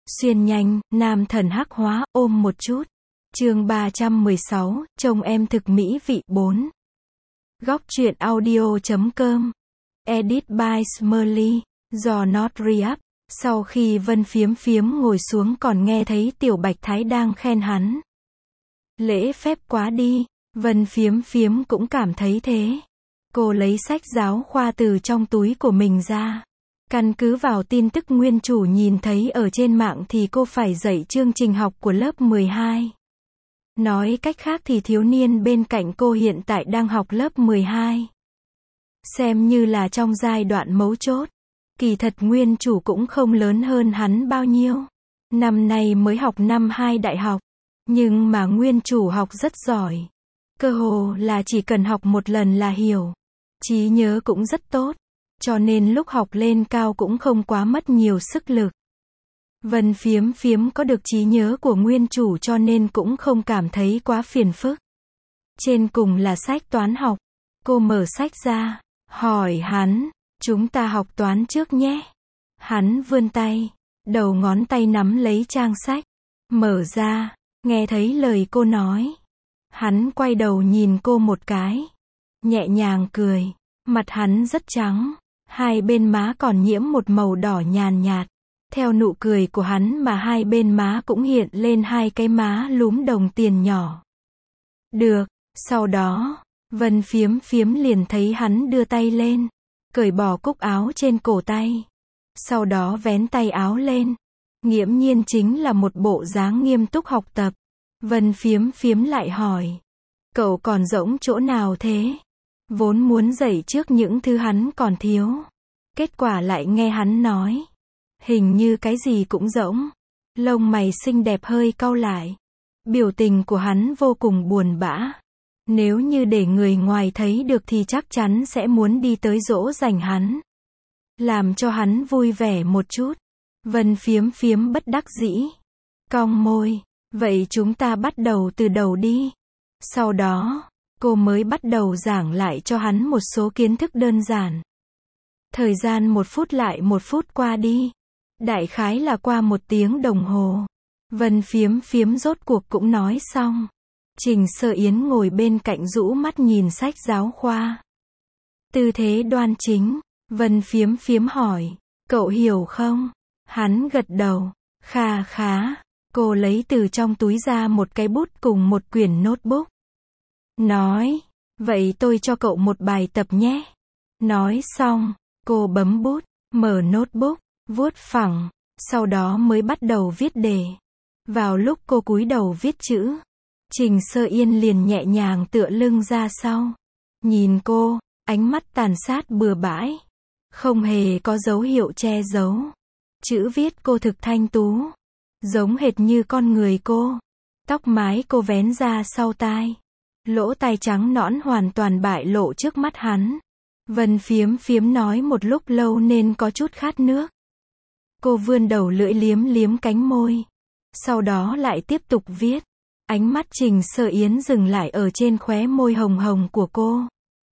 Xuyên nhanh, nam thần hắc hóa, ôm một chút. Chương 316, trông em thực mỹ vị 4. Góc truyện audio.com. Edit by Smurly, do Not Re-up. Sau khi Vân Phiếm Phiếm ngồi xuống còn nghe thấy Tiểu Bạch Thái đang khen hắn. Lễ phép quá đi, Vân Phiếm Phiếm cũng cảm thấy thế. Cô lấy sách giáo khoa từ trong túi của mình ra. Căn cứ vào tin tức nguyên chủ nhìn thấy ở trên mạng thì cô phải dạy chương trình học của lớp 12. Nói cách khác thì thiếu niên bên cạnh cô hiện tại đang học lớp 12. Xem như là trong giai đoạn mấu chốt. Kỳ thật nguyên chủ cũng không lớn hơn hắn bao nhiêu. Năm nay mới học năm 2 đại học. Nhưng mà nguyên chủ học rất giỏi. Cơ hồ là chỉ cần học một lần là hiểu. Trí nhớ cũng rất tốt. Cho nên lúc học lên cao cũng không quá mất nhiều sức lực. Vân Phiếm Phiếm có được trí nhớ của nguyên chủ cho nên cũng không cảm thấy quá phiền phức. Trên cùng là sách toán học. Cô mở sách ra, hỏi hắn, chúng ta học toán trước nhé. Hắn vươn tay, đầu ngón tay nắm lấy trang sách, mở ra, nghe thấy lời cô nói. Hắn quay đầu nhìn cô một cái, nhẹ nhàng cười, mặt hắn rất trắng, hai bên má còn nhiễm một màu đỏ nhàn nhạt. Theo nụ cười của hắn mà hai bên má cũng hiện lên hai cái má lúm đồng tiền nhỏ. Được, sau đó, Vân Phiếm Phiếm liền thấy hắn đưa tay lên, cởi bỏ cúc áo trên cổ tay. Sau đó vén tay áo lên. Nghiễm nhiên chính là một bộ dáng nghiêm túc học tập. Vân Phiếm Phiếm lại hỏi. Cậu còn rỗng chỗ nào thế? Vốn muốn dạy trước những thứ hắn còn thiếu. Kết quả lại nghe hắn nói. Hình như cái gì cũng rỗng. Lông mày xinh đẹp hơi cau lại. Biểu tình của hắn vô cùng buồn bã. Nếu như để người ngoài thấy được thì chắc chắn sẽ muốn đi tới dỗ dành hắn. Làm cho hắn vui vẻ một chút. Vân Phiếm Phiếm bất đắc dĩ. Cong môi. Vậy chúng ta bắt đầu từ đầu đi. Sau đó, cô mới bắt đầu giảng lại cho hắn một số kiến thức đơn giản. Thời gian 1 phút lại 1 phút qua đi. Đại khái là qua 1 tiếng đồng hồ. Vân Phiếm Phiếm rốt cuộc cũng nói xong. Trình Sơ Yến ngồi bên cạnh rũ mắt nhìn sách giáo khoa. Tư thế đoan chính. Vân Phiếm Phiếm hỏi. Cậu hiểu không? Hắn gật đầu. Khá khá. Cô lấy từ trong túi ra một cái bút cùng một quyển notebook. Nói. Vậy tôi cho cậu một bài tập nhé. Nói xong. Cô bấm bút. Mở notebook. Vuốt phẳng. Sau đó mới bắt đầu viết đề. Vào lúc cô cúi đầu viết chữ. Trình Sơ Yên liền nhẹ nhàng tựa lưng ra sau. Nhìn cô. Ánh mắt tàn sát bừa bãi. Không hề có dấu hiệu che giấu. Chữ viết cô thực thanh tú. Giống hệt như con người cô. Tóc mái cô vén ra sau tai. Lỗ tai trắng nõn hoàn toàn bại lộ trước mắt hắn. Vân Phiếm Phiếm nói một lúc lâu nên có chút khát nước. Cô vươn đầu lưỡi liếm liếm cánh môi. Sau đó lại tiếp tục viết. Ánh mắt Trình Sơ Yến dừng lại ở trên khóe môi hồng hồng của cô.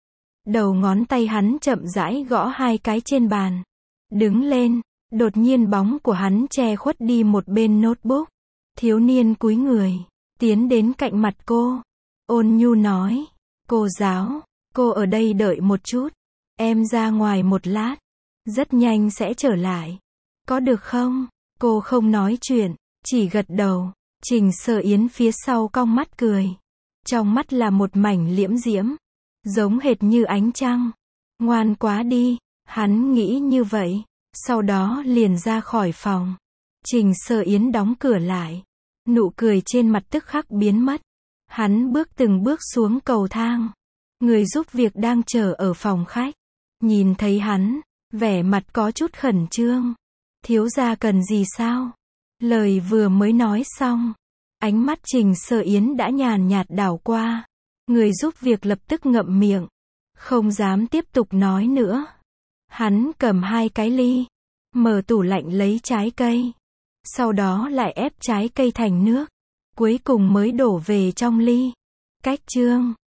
Đầu ngón tay hắn chậm rãi gõ 2 cái trên bàn. Đứng lên. Đột nhiên bóng của hắn che khuất đi một bên notebook. Thiếu niên cúi người. Tiến đến cạnh mặt cô. Ôn nhu nói. Cô giáo. Cô ở đây đợi một chút. Em ra ngoài một lát. Rất nhanh sẽ trở lại. Có được không? Cô không nói chuyện. Chỉ gật đầu. Trình Sơ Yến phía sau cong mắt cười. Trong mắt là một mảnh liễm diễm. Giống hệt như ánh trăng. Ngoan quá đi. Hắn nghĩ như vậy. Sau đó liền ra khỏi phòng. Trình Sơ Yến đóng cửa lại. Nụ cười trên mặt tức khắc biến mất. Hắn bước từng bước xuống cầu thang. Người giúp việc đang chờ ở phòng khách. Nhìn thấy hắn. Vẻ mặt có chút khẩn trương. Thiếu gia cần gì sao? Lời vừa mới nói xong. Ánh mắt Trình Sơ Yến đã nhàn nhạt đảo qua. Người giúp việc lập tức ngậm miệng. Không dám tiếp tục nói nữa. Hắn cầm 2 cái ly. Mở tủ lạnh lấy trái cây. Sau đó lại ép trái cây thành nước. Cuối cùng mới đổ về trong ly. Cách chương